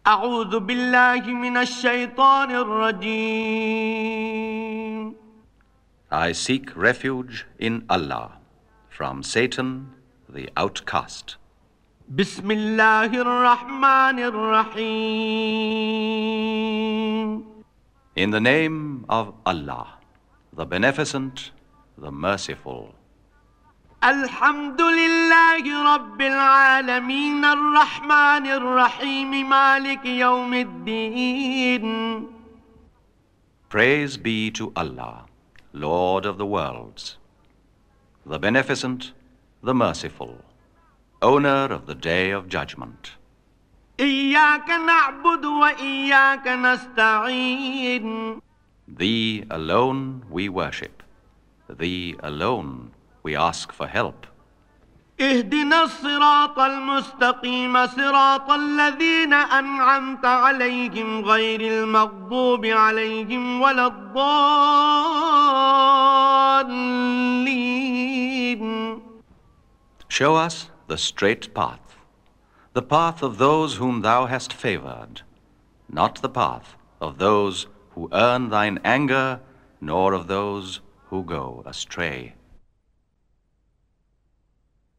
أعوذ بالله من الشيطان الرجيم. I seek refuge in Allah from Satan, the outcast. بسم الله الرحمن الرحيم. In the name of Allah, the Beneficent, the Merciful. الحمد لله رب العالمين الرحمن الرحيم مالك يوم الدين. Praise be to Allah, Lord of the worlds, the Beneficent, the Merciful, owner of the Day of Judgment. إياك نعبد وإياك نستعين. Thee alone we worship, Thee alone we ask for help. اهدنا الصراط المستقيم صراط الذين أنعمت عليهم غير المغضوب عليهم ولا الضالين. Show us the straight path, the path of those whom Thou hast favored, not the path of those who earn Thine anger, nor of those who go astray.